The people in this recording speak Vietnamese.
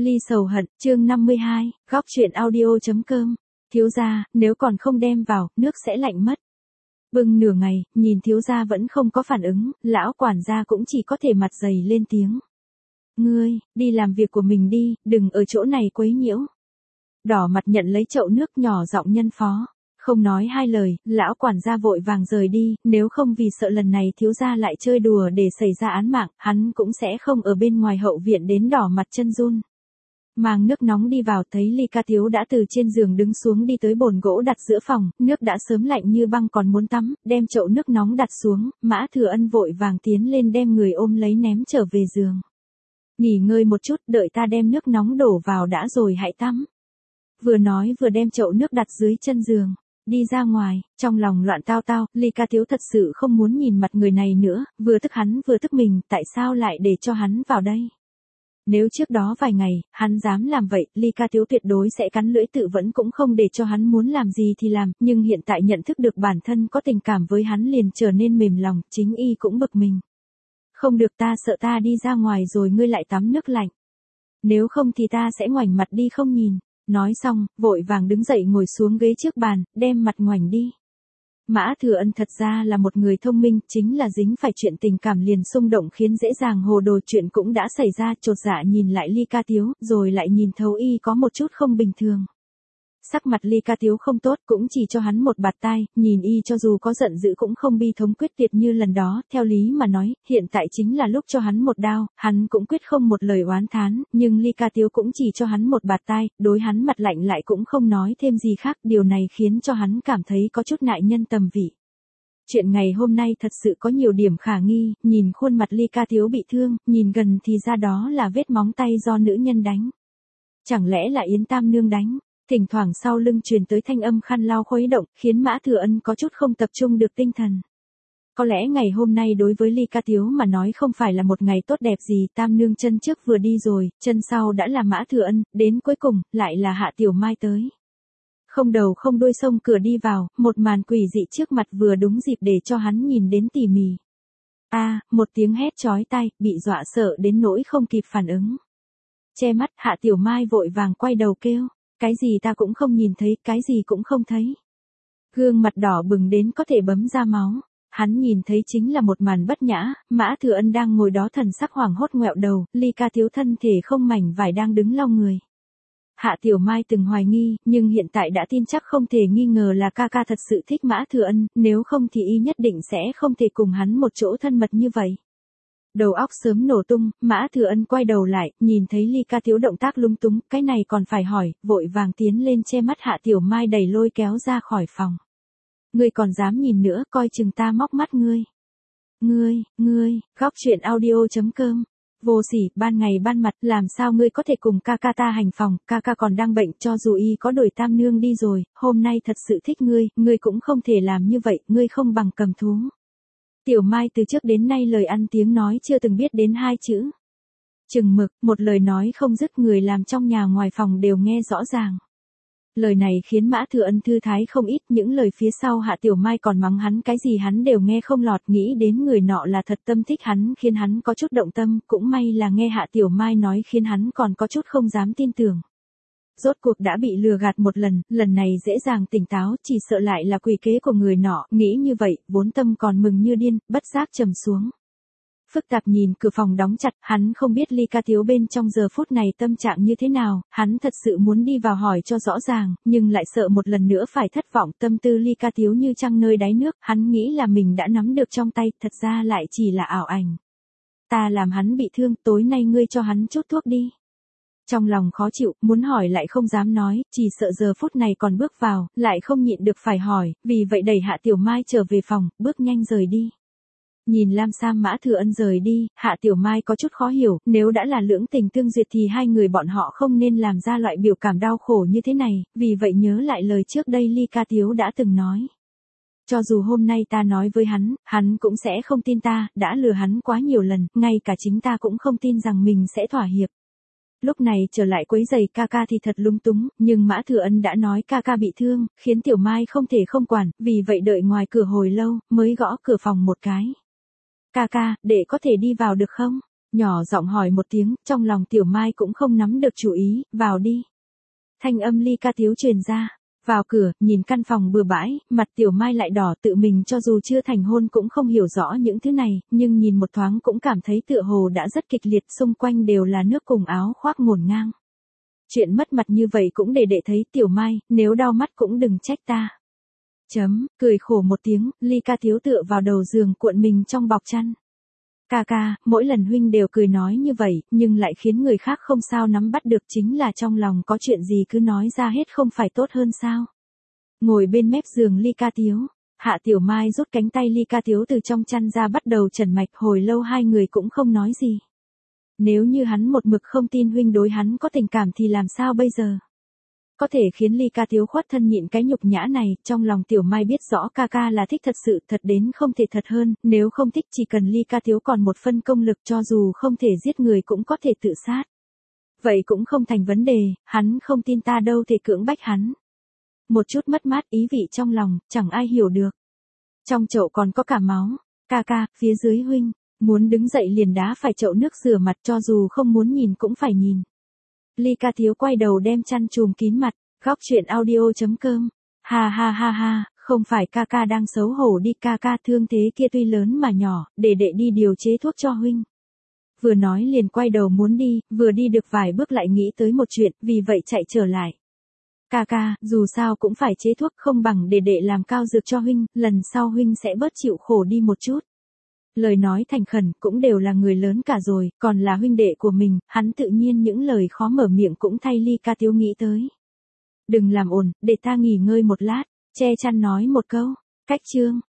Ly sầu hận, chương 52, góc truyện audio.com. Thiếu gia, nếu còn không đem vào, nước sẽ lạnh mất. Bưng nửa ngày, nhìn thiếu gia vẫn không có phản ứng, lão quản gia cũng chỉ có thể mặt dày lên tiếng. Ngươi, đi làm việc của mình đi, đừng ở chỗ này quấy nhiễu. Đỏ mặt nhận lấy chậu nước, nhỏ giọng nhân phó. Không nói hai lời, lão quản gia vội vàng rời đi, nếu không vì sợ lần này thiếu gia lại chơi đùa để xảy ra án mạng, hắn cũng sẽ không ở bên ngoài hậu viện đến đỏ mặt chân run. Mang nước nóng đi vào, thấy Ly Ca Tiếu đã từ trên giường đứng xuống đi tới bồn gỗ đặt giữa phòng, nước đã sớm lạnh như băng còn muốn tắm, đem chậu nước nóng đặt xuống, Mã Thừa Ân vội vàng tiến lên đem người ôm lấy ném trở về giường. Nghỉ ngơi một chút, đợi ta đem nước nóng đổ vào đã rồi hãy tắm. Vừa nói vừa đem chậu nước đặt dưới chân giường. Đi ra ngoài, trong lòng loạn tao tao, Ly Ca Tiếu thật sự không muốn nhìn mặt người này nữa, vừa tức hắn vừa tức mình, tại sao lại để cho hắn vào đây? Nếu trước đó vài ngày, hắn dám làm vậy, Ly Ca Tiếu tuyệt đối sẽ cắn lưỡi tự vẫn cũng không để cho hắn muốn làm gì thì làm, nhưng hiện tại nhận thức được bản thân có tình cảm với hắn liền trở nên mềm lòng, chính y cũng bực mình. Không được, ta sợ ta đi ra ngoài rồi ngươi lại tắm nước lạnh. Nếu không thì ta sẽ ngoảnh mặt đi không nhìn. Nói xong, vội vàng đứng dậy ngồi xuống ghế trước bàn, đem mặt ngoảnh đi. Mã Thừa Ân thật ra là một người thông minh, chính là dính phải chuyện tình cảm liền xung động khiến dễ dàng hồ đồ, chuyện cũng đã xảy ra, chột dạ nhìn lại Ly Ca Tiếu, rồi lại nhìn thấu y có một chút không bình thường. Sắc mặt Ly Ca Tiếu không tốt, cũng chỉ cho hắn một bạt tai, nhìn y cho dù có giận dữ cũng không bi thống quyết liệt như lần đó, theo lý mà nói, hiện tại chính là lúc cho hắn một đao, hắn cũng quyết không một lời oán thán, nhưng Ly Ca Tiếu cũng chỉ cho hắn một bạt tai, đối hắn mặt lạnh lại cũng không nói thêm gì khác, điều này khiến cho hắn cảm thấy có chút nại nhân tầm vị. Chuyện ngày hôm nay thật sự có nhiều điểm khả nghi, nhìn khuôn mặt Ly Ca Tiếu bị thương, nhìn gần thì ra đó là vết móng tay do nữ nhân đánh. Chẳng lẽ là Yến Tam Nương đánh? Thỉnh thoảng sau lưng truyền tới thanh âm khăn lau khuấy động, khiến Mã Thừa Ân có chút không tập trung được tinh thần. Có lẽ ngày hôm nay đối với Ly Ca Tiếu mà nói không phải là một ngày tốt đẹp gì, Tam Nương chân trước vừa đi rồi, chân sau đã là Mã Thừa Ân, đến cuối cùng, lại là Hạ Tiểu Mai tới. Không đầu không đuôi xông cửa đi vào, một màn quỷ dị trước mặt vừa đúng dịp để cho hắn nhìn đến tỉ mỉ. Một tiếng hét chói tai, bị dọa sợ đến nỗi không kịp phản ứng. Che mắt, Hạ Tiểu Mai vội vàng quay đầu kêu. Cái gì ta cũng không nhìn thấy, cái gì cũng không thấy. Gương mặt đỏ bừng đến có thể bấm ra máu. Hắn nhìn thấy chính là một màn bất nhã, Mã Thừa Ân đang ngồi đó thần sắc hoảng hốt ngoẹo đầu, Ly Ca Tiếu thân thể không mảnh vải đang đứng lau người. Hạ Tiểu Mai từng hoài nghi, nhưng hiện tại đã tin chắc không thể nghi ngờ là ca ca thật sự thích Mã Thừa Ân, nếu không thì y nhất định sẽ không thể cùng hắn một chỗ thân mật như vậy. Đầu óc sớm nổ tung, Mã Thừa Ân quay đầu lại, nhìn thấy Ly Ca Tiếu động tác lung túng, cái này còn phải hỏi, vội vàng tiến lên che mắt Hạ Tiểu Mai đẩy lôi kéo ra khỏi phòng. Ngươi còn dám nhìn nữa, coi chừng ta móc mắt ngươi. Ngươi, góc truyện audio.com. Vô sỉ, ban ngày ban mặt, làm sao ngươi có thể cùng ca ca ta hành phòng, ca ca còn đang bệnh, cho dù y có đổi Tam Nương đi rồi, hôm nay thật sự thích ngươi cũng không thể làm như vậy, ngươi không bằng cầm thú. Tiểu Mai từ trước đến nay lời ăn tiếng nói chưa từng biết đến hai chữ. Chừng mực, một lời nói không dứt, người làm trong nhà ngoài phòng đều nghe rõ ràng. Lời này khiến Mã Thừa Ân thư thái không ít, những lời phía sau Hạ Tiểu Mai còn mắng hắn cái gì hắn đều nghe không lọt, nghĩ đến người nọ là thật tâm thích hắn khiến hắn có chút động tâm, cũng may là nghe Hạ Tiểu Mai nói khiến hắn còn có chút không dám tin tưởng. Rốt cuộc đã bị lừa gạt một lần này dễ dàng tỉnh táo, chỉ sợ lại là quỷ kế của người nọ, nghĩ như vậy, vốn tâm còn mừng như điên, bất giác trầm xuống. Phức tạp nhìn cửa phòng đóng chặt, hắn không biết Ly Ca Tiếu bên trong giờ phút này tâm trạng như thế nào, hắn thật sự muốn đi vào hỏi cho rõ ràng, nhưng lại sợ một lần nữa phải thất vọng, tâm tư Ly Ca Tiếu như trăng nơi đáy nước, hắn nghĩ là mình đã nắm được trong tay, thật ra lại chỉ là ảo ảnh. Ta làm hắn bị thương, tối nay ngươi cho hắn chút thuốc đi. Trong lòng khó chịu, muốn hỏi lại không dám nói, chỉ sợ giờ phút này còn bước vào, lại không nhịn được phải hỏi, vì vậy đẩy Hạ Tiểu Mai trở về phòng, bước nhanh rời đi. Nhìn Lam Sam Mã Thừa Ân rời đi, Hạ Tiểu Mai có chút khó hiểu, nếu đã là lưỡng tình tương duyệt thì hai người bọn họ không nên làm ra loại biểu cảm đau khổ như thế này, vì vậy nhớ lại lời trước đây Ly Ca Tiếu đã từng nói. Cho dù hôm nay ta nói với hắn cũng sẽ không tin ta, đã lừa hắn quá nhiều lần, ngay cả chính ta cũng không tin rằng mình sẽ thỏa hiệp. Lúc này trở lại quấy giày ca ca thì thật lung túng, nhưng Mã Thừa Ân đã nói ca ca bị thương, khiến Tiểu Mai không thể không quản, vì vậy đợi ngoài cửa hồi lâu, mới gõ cửa phòng một cái. Ca ca, để có thể đi vào được không? Nhỏ giọng hỏi một tiếng, trong lòng Tiểu Mai cũng không nắm được chủ ý, vào đi. Thanh âm Ly Ca Thiếu truyền ra. Vào cửa, nhìn căn phòng bừa bãi, mặt Tiểu Mai lại đỏ, tự mình cho dù chưa thành hôn cũng không hiểu rõ những thứ này, nhưng nhìn một thoáng cũng cảm thấy tựa hồ đã rất kịch liệt, xung quanh đều là nước cùng áo khoác ngổn ngang. Chuyện mất mặt như vậy cũng để đệ thấy. Tiểu Mai, nếu đau mắt cũng đừng trách ta. Cười khổ một tiếng, Ly Ca Thiếu tựa vào đầu giường cuộn mình trong bọc chăn. Ca ca, mỗi lần huynh đều cười nói như vậy, nhưng lại khiến người khác không sao nắm bắt được, chính là trong lòng có chuyện gì cứ nói ra hết không phải tốt hơn sao. Ngồi bên mép giường Ly Ca Thiếu, Hạ Tiểu Mai rút cánh tay Ly Ca Thiếu từ trong chăn ra bắt đầu trần mạch, hồi lâu hai người cũng không nói gì. Nếu như hắn một mực không tin huynh đối hắn có tình cảm thì làm sao bây giờ? Có thể khiến Ly Ca Thiếu khuất thân nhịn cái nhục nhã này, trong lòng Tiểu Mai biết rõ ca ca là thích thật sự, thật đến không thể thật hơn, nếu không thích chỉ cần Ly Ca Thiếu còn một phân công lực cho dù không thể giết người cũng có thể tự sát. Vậy cũng không thành vấn đề, hắn không tin ta đâu thể cưỡng bách hắn. Một chút mất mát ý vị trong lòng, chẳng ai hiểu được. Trong chậu còn có cả máu, ca ca, phía dưới huynh, muốn đứng dậy liền đá phải chậu nước rửa mặt cho dù không muốn nhìn cũng phải nhìn. Ly Ca Thiếu quay đầu đem chăn trùm kín mặt, góc chuyện audio.com. Ha ha ha ha, không phải ca ca đang xấu hổ đi, ca ca thương thế kia tuy lớn mà nhỏ, để đệ đi điều chế thuốc cho huynh. Vừa nói liền quay đầu muốn đi, vừa đi được vài bước lại nghĩ tới một chuyện, vì vậy chạy trở lại. Ca ca, dù sao cũng phải chế thuốc, không bằng để đệ làm cao dược cho huynh, lần sau huynh sẽ bớt chịu khổ đi một chút. Lời nói thành khẩn, cũng đều là người lớn cả rồi, còn là huynh đệ của mình, hắn tự nhiên những lời khó mở miệng cũng thay Ly Ca Thiếu nghĩ tới. Đừng làm ồn, để ta nghỉ ngơi một lát, che chăn nói một câu. Cách chương.